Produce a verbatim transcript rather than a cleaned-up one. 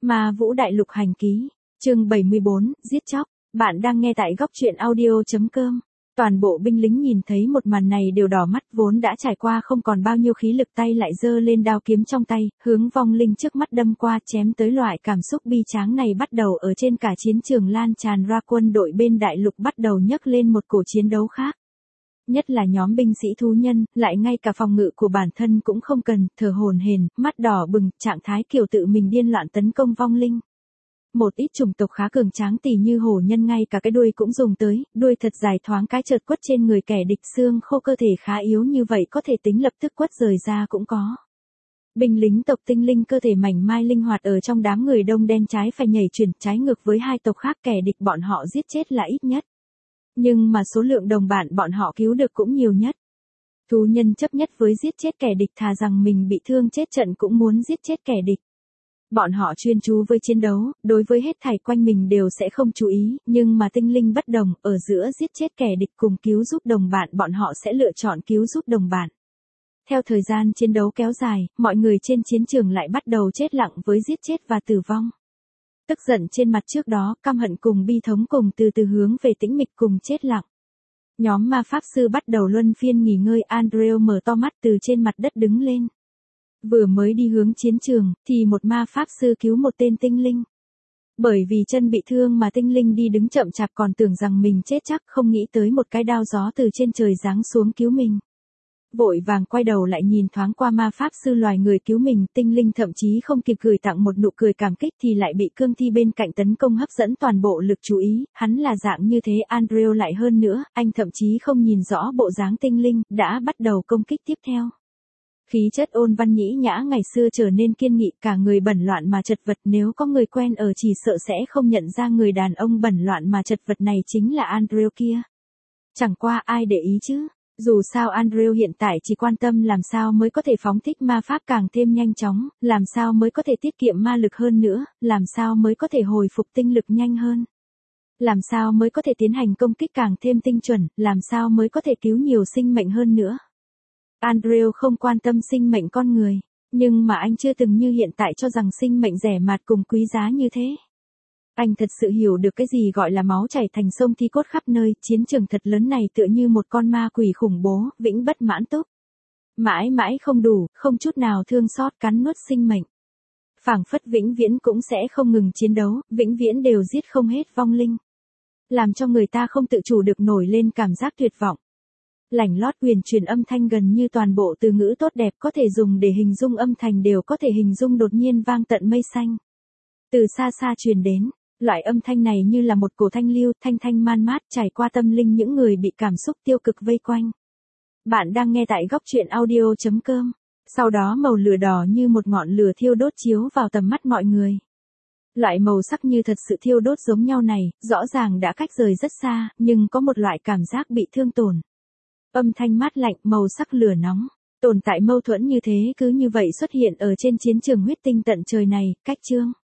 Ma Vũ Đại Lục Hành Ký, chương bảy mươi bốn, giết chóc. Bạn đang nghe tại góc truyện audio chấm com. Toàn bộ binh lính nhìn thấy một màn này đều đỏ mắt, vốn đã trải qua không còn bao nhiêu khí lực tay lại giơ lên đao kiếm trong tay, hướng vong linh trước mắt đâm qua, chém tới. Loại cảm xúc bi tráng này bắt đầu ở trên cả chiến trường lan tràn ra, quân đội bên đại lục bắt đầu nhấc lên một cuộc chiến đấu khác. Nhất là nhóm binh sĩ thú nhân, lại ngay cả phòng ngự của bản thân cũng không cần, thở hổn hển, mắt đỏ bừng, trạng thái kiểu tự mình điên loạn tấn công vong linh. Một ít chủng tộc khá cường tráng tỉ như hổ nhân ngay cả cái đuôi cũng dùng tới, đuôi thật dài thoáng cái chợt quất trên người kẻ địch, xương khô cơ thể khá yếu như vậy có thể tính lập tức quất rời ra cũng có. Binh lính tộc tinh linh cơ thể mảnh mai linh hoạt ở trong đám người đông đen trái phải nhảy chuyển trái ngược với hai tộc khác, kẻ địch bọn họ giết chết là ít nhất. Nhưng mà số lượng đồng bạn bọn họ cứu được cũng nhiều nhất. Thú nhân chấp nhất với giết chết kẻ địch, thà rằng mình bị thương chết trận cũng muốn giết chết kẻ địch. Bọn họ chuyên chú với chiến đấu, đối với hết thảy quanh mình đều sẽ không chú ý, nhưng mà tinh linh bất đồng, ở giữa giết chết kẻ địch cùng cứu giúp đồng bạn bọn họ sẽ lựa chọn cứu giúp đồng bạn. Theo thời gian chiến đấu kéo dài, mọi người trên chiến trường lại bắt đầu chết lặng với giết chết và tử vong. Tức giận trên mặt trước đó, căm hận cùng bi thống cùng từ từ hướng về tĩnh mịch cùng chết lặng. Nhóm ma pháp sư bắt đầu luân phiên nghỉ ngơi, Andrew mở to mắt từ trên mặt đất đứng lên. Vừa mới đi hướng chiến trường, thì một ma pháp sư cứu một tên tinh linh. Bởi vì chân bị thương mà tinh linh đi đứng chậm chạp, còn tưởng rằng mình chết chắc, không nghĩ tới một cái đao gió từ trên trời giáng xuống cứu mình. Vội vàng quay đầu lại nhìn thoáng qua ma pháp sư loài người cứu mình, tinh linh thậm chí không kịp gửi tặng một nụ cười cảm kích thì lại bị cương thi bên cạnh tấn công hấp dẫn toàn bộ lực chú ý, hắn là dạng như thế. Andrew lại hơn nữa, anh thậm chí không nhìn rõ bộ dáng tinh linh, đã bắt đầu công kích tiếp theo. Khí chất ôn văn nhĩ nhã ngày xưa trở nên kiên nghị, cả người bẩn loạn mà chật vật, nếu có người quen ở chỉ sợ sẽ không nhận ra người đàn ông bẩn loạn mà chật vật này chính là Andrew kia. Chẳng qua ai để ý chứ. Dù sao Andrew hiện tại chỉ quan tâm làm sao mới có thể phóng thích ma pháp càng thêm nhanh chóng, làm sao mới có thể tiết kiệm ma lực hơn nữa, làm sao mới có thể hồi phục tinh lực nhanh hơn. Làm sao mới có thể tiến hành công kích càng thêm tinh chuẩn, làm sao mới có thể cứu nhiều sinh mệnh hơn nữa. Andrew không quan tâm sinh mệnh con người, nhưng mà anh chưa từng như hiện tại cho rằng sinh mệnh rẻ mạt cùng quý giá như thế. Anh thật sự hiểu được cái gì gọi là máu chảy thành sông, thi cốt khắp nơi, chiến trường thật lớn này tựa như một con ma quỷ khủng bố, vĩnh bất mãn túc. Mãi mãi không đủ, không chút nào thương xót, cắn nuốt sinh mệnh. Phảng phất vĩnh viễn cũng sẽ không ngừng chiến đấu, vĩnh viễn đều giết không hết vong linh. Làm cho người ta không tự chủ được nổi lên cảm giác tuyệt vọng. Lảnh lót huyền truyền âm thanh gần như toàn bộ từ ngữ tốt đẹp có thể dùng để hình dung âm thanh đều có thể hình dung đột nhiên vang tận mây xanh. Từ xa xa truyền đến. Loại âm thanh này như là một cổ thanh lưu, thanh thanh man mát trải qua tâm linh những người bị cảm xúc tiêu cực vây quanh. Bạn đang nghe tại góc truyện audio chấm com. Sau đó màu lửa đỏ như một ngọn lửa thiêu đốt chiếu vào tầm mắt mọi người. Loại màu sắc như thật sự thiêu đốt giống nhau này, rõ ràng đã cách rời rất xa, nhưng có một loại cảm giác bị thương tổn. Âm thanh mát lạnh, màu sắc lửa nóng. Tồn tại mâu thuẫn như thế cứ như vậy xuất hiện ở trên chiến trường huyết tinh tận trời này, cách chương.